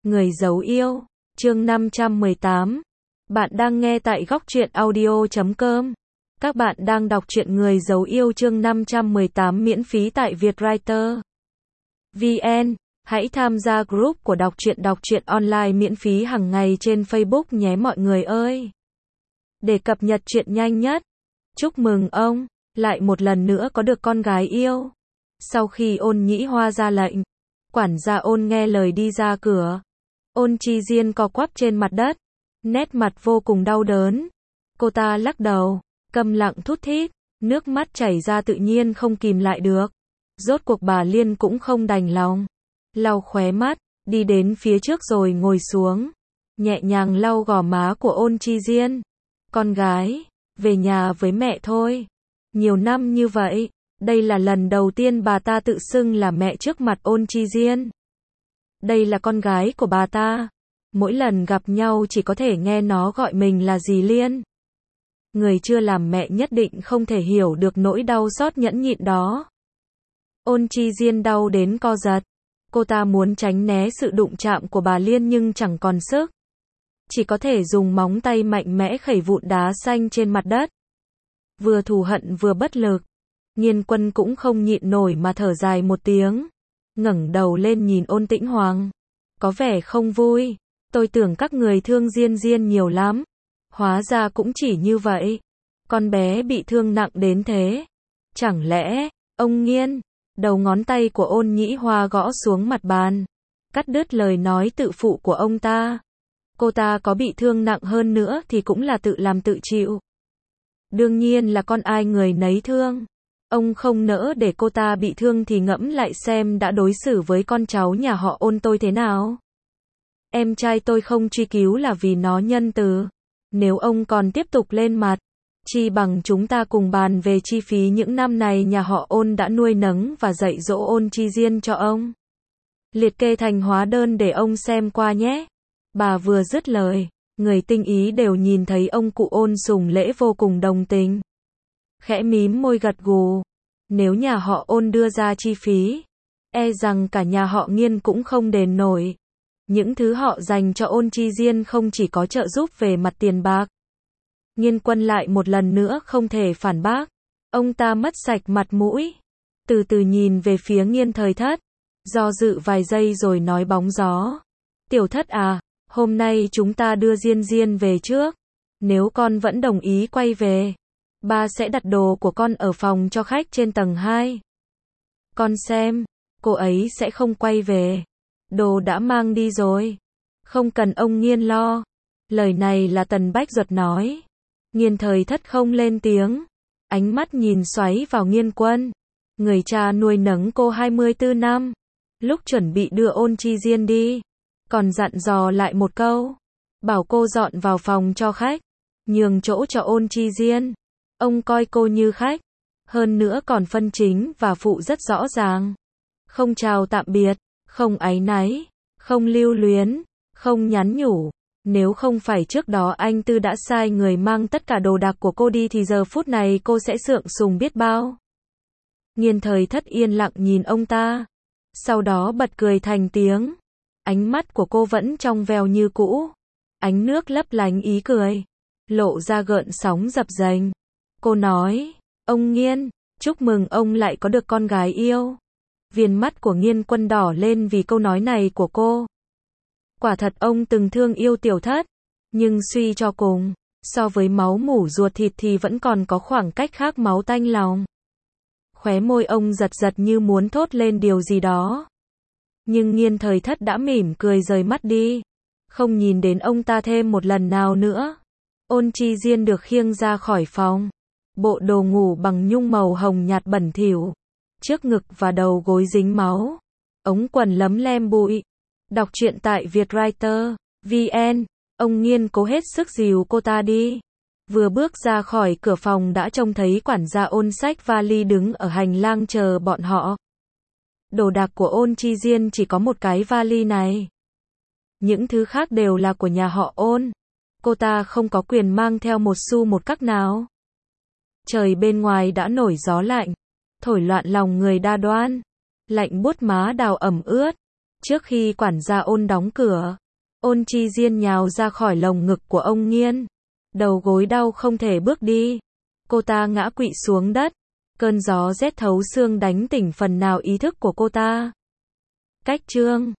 Người giấu yêu, chương 518. Bạn đang nghe tại góc truyện audio.com. Các bạn đang đọc truyện Người giấu yêu chương 518 miễn phí tại Vietwriter VN. Hãy tham gia group của đọc truyện online miễn phí hàng ngày trên Facebook nhé mọi người ơi. Để cập nhật chuyện nhanh nhất. Chúc mừng ông, lại một lần nữa có được con gái yêu. Sau khi Ôn Nhĩ Hoa ra lệnh, quản gia Ôn nghe lời đi ra cửa. Ôn Chi Diên co quắp trên mặt đất, nét mặt vô cùng đau đớn. Cô ta lắc đầu, câm lặng thút thít, nước mắt chảy ra tự nhiên không kìm lại được. Rốt cuộc bà Liên cũng không đành lòng, lau khóe mắt, đi đến phía trước rồi ngồi xuống, nhẹ nhàng lau gò má của Ôn Chi Diên. Con gái, về nhà với mẹ thôi. Nhiều năm như vậy, đây là lần đầu tiên bà ta tự xưng là mẹ trước mặt Ôn Chi Diên. Đây là con gái của bà ta. Mỗi lần gặp nhau chỉ có thể nghe nó gọi mình là dì Liên. Người chưa làm mẹ nhất định không thể hiểu được nỗi đau xót nhẫn nhịn đó. Ôn Chi Diên đau đến co giật. Cô ta muốn tránh né sự đụng chạm của bà Liên nhưng chẳng còn sức. Chỉ có thể dùng móng tay mạnh mẽ khẩy vụn đá xanh trên mặt đất. Vừa thù hận vừa bất lực. Nghiên Quân cũng không nhịn nổi mà thở dài một tiếng. Ngẩng đầu lên nhìn Ôn Tĩnh Hoàng. Có vẻ không vui. Tôi tưởng các người thương Diên Diên nhiều lắm. Hóa ra cũng chỉ như vậy. Con bé bị thương nặng đến thế. Chẳng lẽ, ông Nghiên, đầu ngón tay của Ôn Nhĩ Hoa gõ xuống mặt bàn. Cắt đứt lời nói tự phụ của ông ta. Cô ta có bị thương nặng hơn nữa thì cũng là tự làm tự chịu. Đương nhiên là con ai người nấy thương. Ông không nỡ để cô ta bị thương thì ngẫm lại xem đã đối xử với con cháu nhà họ Ôn tôi thế nào. Em trai tôi không truy cứu là vì nó nhân từ. Nếu ông còn tiếp tục lên mặt, chi bằng chúng ta cùng bàn về chi phí những năm này nhà họ Ôn đã nuôi nấng và dạy dỗ Ôn Chi Diên cho ông. Liệt kê thành hóa đơn để ông xem qua nhé. Bà vừa dứt lời, người tinh ý đều nhìn thấy ông cụ Ôn sùng lễ vô cùng đồng tình. Khẽ mím môi gật gù. Nếu nhà họ Ôn đưa ra chi phí, e rằng cả nhà họ Nghiên cũng không đền nổi. Những thứ họ dành cho Ôn Chi Diên không chỉ có trợ giúp về mặt tiền bạc. Nghiên Quân lại một lần nữa không thể phản bác. Ông ta mất sạch mặt mũi. Từ từ nhìn về phía Nghiên Thời Thất. Do dự vài giây rồi nói bóng gió. Tiểu Thất à, hôm nay chúng ta đưa Diên Diên về trước. Nếu con vẫn đồng ý quay về, ba sẽ đặt đồ của con ở phòng cho khách trên tầng 2. Con xem, cô ấy sẽ không quay về. Đồ đã mang đi rồi. Không cần ông Nghiên lo. Lời này là Tần Bách Duật nói. Nghiên Thời Thất không lên tiếng. Ánh mắt nhìn xoáy vào Nghiên Quân. Người cha nuôi nấng cô 24 năm. Lúc chuẩn bị đưa Ôn Chi Diên đi, còn dặn dò lại một câu. Bảo cô dọn vào phòng cho khách. Nhường chỗ cho Ôn Chi Diên. Ông coi cô như khách. Hơn nữa còn phân chính và phụ rất rõ ràng. Không chào tạm biệt. Không áy náy, không lưu luyến, không nhắn nhủ. Nếu không phải trước đó anh Tư đã sai người mang tất cả đồ đạc của cô đi thì giờ phút này cô sẽ sượng sùng biết bao. Nghiên Thời Thất yên lặng nhìn ông ta. Sau đó bật cười thành tiếng. Ánh mắt của cô vẫn trong veo như cũ. Ánh nước lấp lánh ý cười. Lộ ra gợn sóng dập dềnh. Cô nói, ông Nghiên, chúc mừng ông lại có được con gái yêu. Viền mắt của Nghiên Quân đỏ lên vì câu nói này của cô. Quả thật ông từng thương yêu Tiểu Thất, nhưng suy cho cùng, so với máu mủ ruột thịt thì vẫn còn có khoảng cách khác máu tanh lòng. Khóe môi ông giật giật như muốn thốt lên điều gì đó. Nhưng Nghiên Thời Thất đã mỉm cười rời mắt đi, không nhìn đến ông ta thêm một lần nào nữa. Ôn Chi Diên được khiêng ra khỏi phòng. Bộ đồ ngủ bằng nhung màu hồng nhạt bẩn thỉu. Trước ngực và đầu gối dính máu. Ống quần lấm lem bụi. Đọc truyện tại Vietwriter VN. Ông Nghiên cố hết sức dìu cô ta đi. Vừa bước ra khỏi cửa phòng đã trông thấy quản gia Ôn xách vali đứng ở hành lang chờ bọn họ. Đồ đạc của Ôn Chi Diên chỉ có một cái vali này. Những thứ khác đều là của nhà họ Ôn. Cô ta không có quyền mang theo một xu một cắc nào. Trời bên ngoài đã nổi gió lạnh. Thổi loạn lòng người đa đoan. Lạnh buốt má đào ẩm ướt. Trước khi quản gia Ôn đóng cửa, Ôn Chi Diên nhào ra khỏi lồng ngực của ông Nghiên. Đầu gối đau không thể bước đi. Cô ta ngã quỵ xuống đất. Cơn gió rét thấu xương đánh tỉnh phần nào ý thức của cô ta. Cách chương